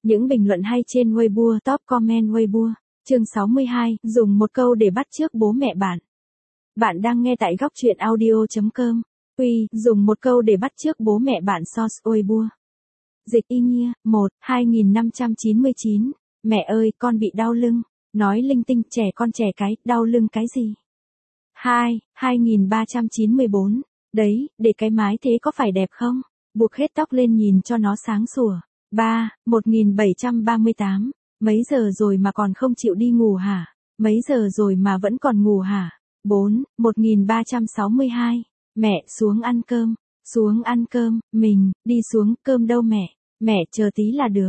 Những bình luận hay trên Weibo, top comment Weibo. Chương 62, dùng một câu để bắt chước bố mẹ bạn. Bạn đang nghe tại góc truyện audio.com. Dùng một câu để bắt chước bố mẹ bạn source Weibo. Dịch y nhia, 2599. Mẹ ơi, con bị đau lưng. Nói linh tinh, trẻ con trẻ cái, đau lưng cái gì? 2394. Đấy, để cái mái thế có phải đẹp không? Buộc hết tóc lên nhìn cho nó sáng sủa. 1738. Mấy giờ rồi mà còn không chịu đi ngủ hả? Mấy giờ rồi mà vẫn còn ngủ hả? 1362. Mẹ xuống ăn cơm. Xuống ăn cơm, mình, đi xuống, cơm đâu mẹ? Mẹ chờ tí là được.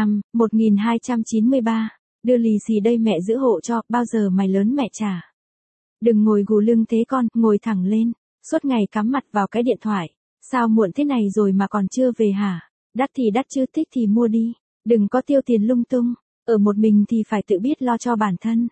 1293. Đưa lì xì đây mẹ giữ hộ cho, bao giờ mày lớn mẹ trả. Đừng ngồi gù lưng thế con, ngồi thẳng lên. Suốt ngày cắm mặt vào cái điện thoại. Sao muộn thế này rồi mà còn chưa về hả? Đắt thì đắt chứ, thích thì mua đi. Đừng có tiêu tiền lung tung. Ở một mình thì phải tự biết lo cho bản thân.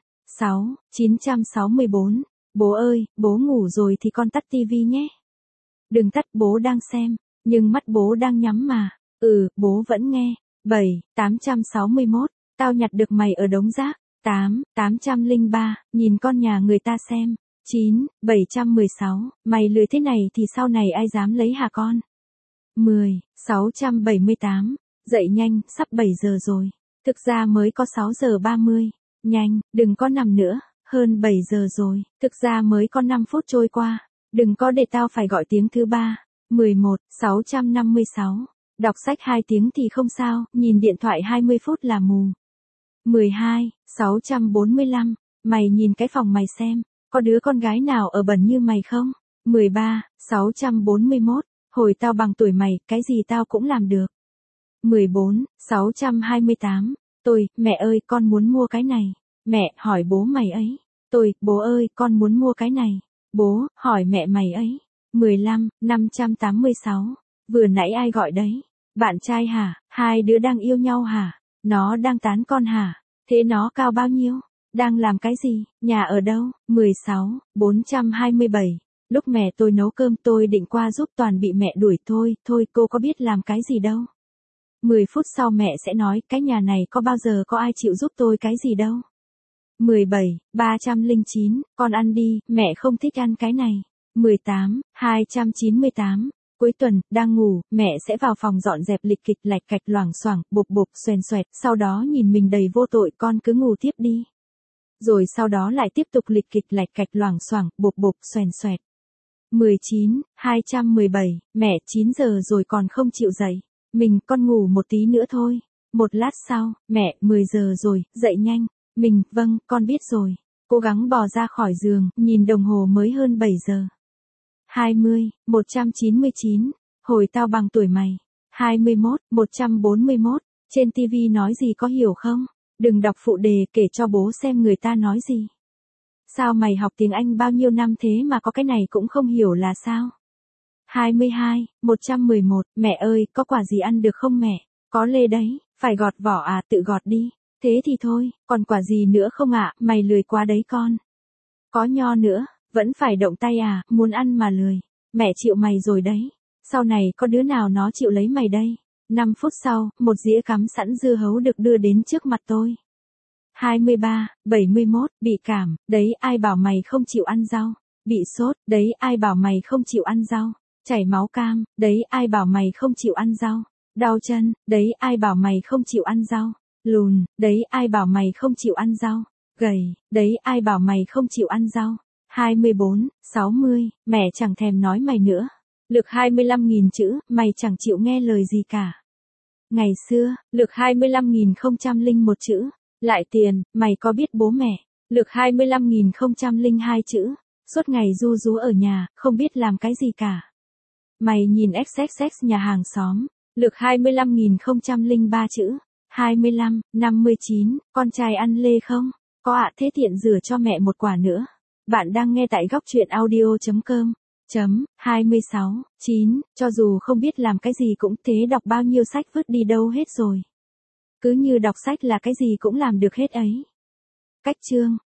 964. Bố ơi, bố ngủ rồi thì con tắt tivi nhé. Đừng tắt, bố đang xem. Nhưng mắt bố đang nhắm mà. Bố vẫn nghe. 861. Tao nhặt được mày ở đống rác. 803. Nhìn con nhà người ta xem. 716. Mày lười thế này thì sau này ai dám lấy hả con? 678. Dậy nhanh, sắp 7 giờ rồi. Thực ra mới có 6 giờ 30. Nhanh, đừng có nằm nữa. Hơn 7 giờ rồi. Thực ra mới có 5 phút trôi qua. Đừng có để tao phải gọi tiếng thứ ba. 656. Đọc sách 2 tiếng thì không sao, nhìn điện thoại 20 phút là mù. 645. Mày nhìn cái phòng mày xem, có đứa con gái nào ở bẩn như mày không? 641. Hồi tao bằng tuổi mày, cái gì tao cũng làm được. 628. Mẹ ơi, con muốn mua cái này. Mẹ, hỏi bố mày ấy. Bố ơi, con muốn mua cái này. Bố, hỏi mẹ mày ấy. 586. Vừa nãy ai gọi đấy? Bạn trai hả? Hai đứa đang yêu nhau hả? Nó đang tán con hả? Thế nó cao bao nhiêu? Đang làm cái gì? Nhà ở đâu? 427. Lúc mẹ tôi nấu cơm tôi định qua giúp toàn bị mẹ đuổi thôi cô có biết làm cái gì đâu. 10 phút sau mẹ sẽ nói cái nhà này có bao giờ có ai chịu giúp tôi cái gì đâu. 309. Con ăn đi, mẹ không thích ăn cái này. 298. Cuối tuần, đang ngủ, mẹ sẽ vào phòng dọn dẹp lịch kịch lạch cạch loảng xoảng, bộp bộp xoèn xoẹt, sau đó nhìn mình đầy vô tội con cứ ngủ tiếp đi. Rồi sau đó lại tiếp tục lịch kịch lạch cạch loảng xoảng, bộp bộp xoèn xoẹt. 217. Mẹ 9 giờ rồi còn không chịu dậy. Con ngủ một tí nữa thôi. Một lát sau, mẹ 10 giờ rồi, dậy nhanh. Vâng, con biết rồi. Cố gắng bò ra khỏi giường, nhìn đồng hồ mới hơn 7 giờ. 199. Hồi tao bằng tuổi mày. 141. Trên tivi nói gì có hiểu không? Đừng đọc phụ đề kể cho bố xem người ta nói gì. Sao mày học tiếng Anh bao nhiêu năm thế mà có cái này cũng không hiểu là sao? 111. Mẹ ơi, có quả gì ăn được không mẹ? Có lê đấy, phải gọt vỏ à, tự gọt đi. Thế thì thôi, còn quả gì nữa không ạ? Mày lười quá đấy con. Có nho nữa, vẫn phải động tay à, muốn ăn mà lười. Mẹ chịu mày rồi đấy. Sau này có đứa nào nó chịu lấy mày đây? 5 phút sau, một dĩa cắm sẵn dưa hấu được đưa đến trước mặt tôi. 71. Bị cảm, đấy ai bảo mày không chịu ăn rau. Bị sốt, đấy ai bảo mày không chịu ăn rau. Chảy máu cam, đấy ai bảo mày không chịu ăn rau. Đau chân, đấy ai bảo mày không chịu ăn rau. Lùn, đấy ai bảo mày không chịu ăn rau. Gầy, đấy ai bảo mày không chịu ăn rau. 60. Mẹ chẳng thèm nói mày nữa. Lực 25.000 chữ, mày chẳng chịu nghe lời gì cả. Ngày xưa, lực 25.001 chữ. Lại tiền, mày có biết bố mẹ. Lực 25.002 chữ. Suốt ngày ru rú ở nhà, không biết làm cái gì cả. Mày nhìn XXX nhà hàng xóm. Lực 25.003 chữ. 59. Con trai ăn lê không? Có ạ, thế tiện rửa cho mẹ một quả nữa. Bạn đang nghe tại góc truyện audio.com. 9. Cho dù không biết làm cái gì cũng thế, đọc bao nhiêu sách vứt đi đâu hết rồi. Cứ như đọc sách là cái gì cũng làm được hết ấy. Cách chương.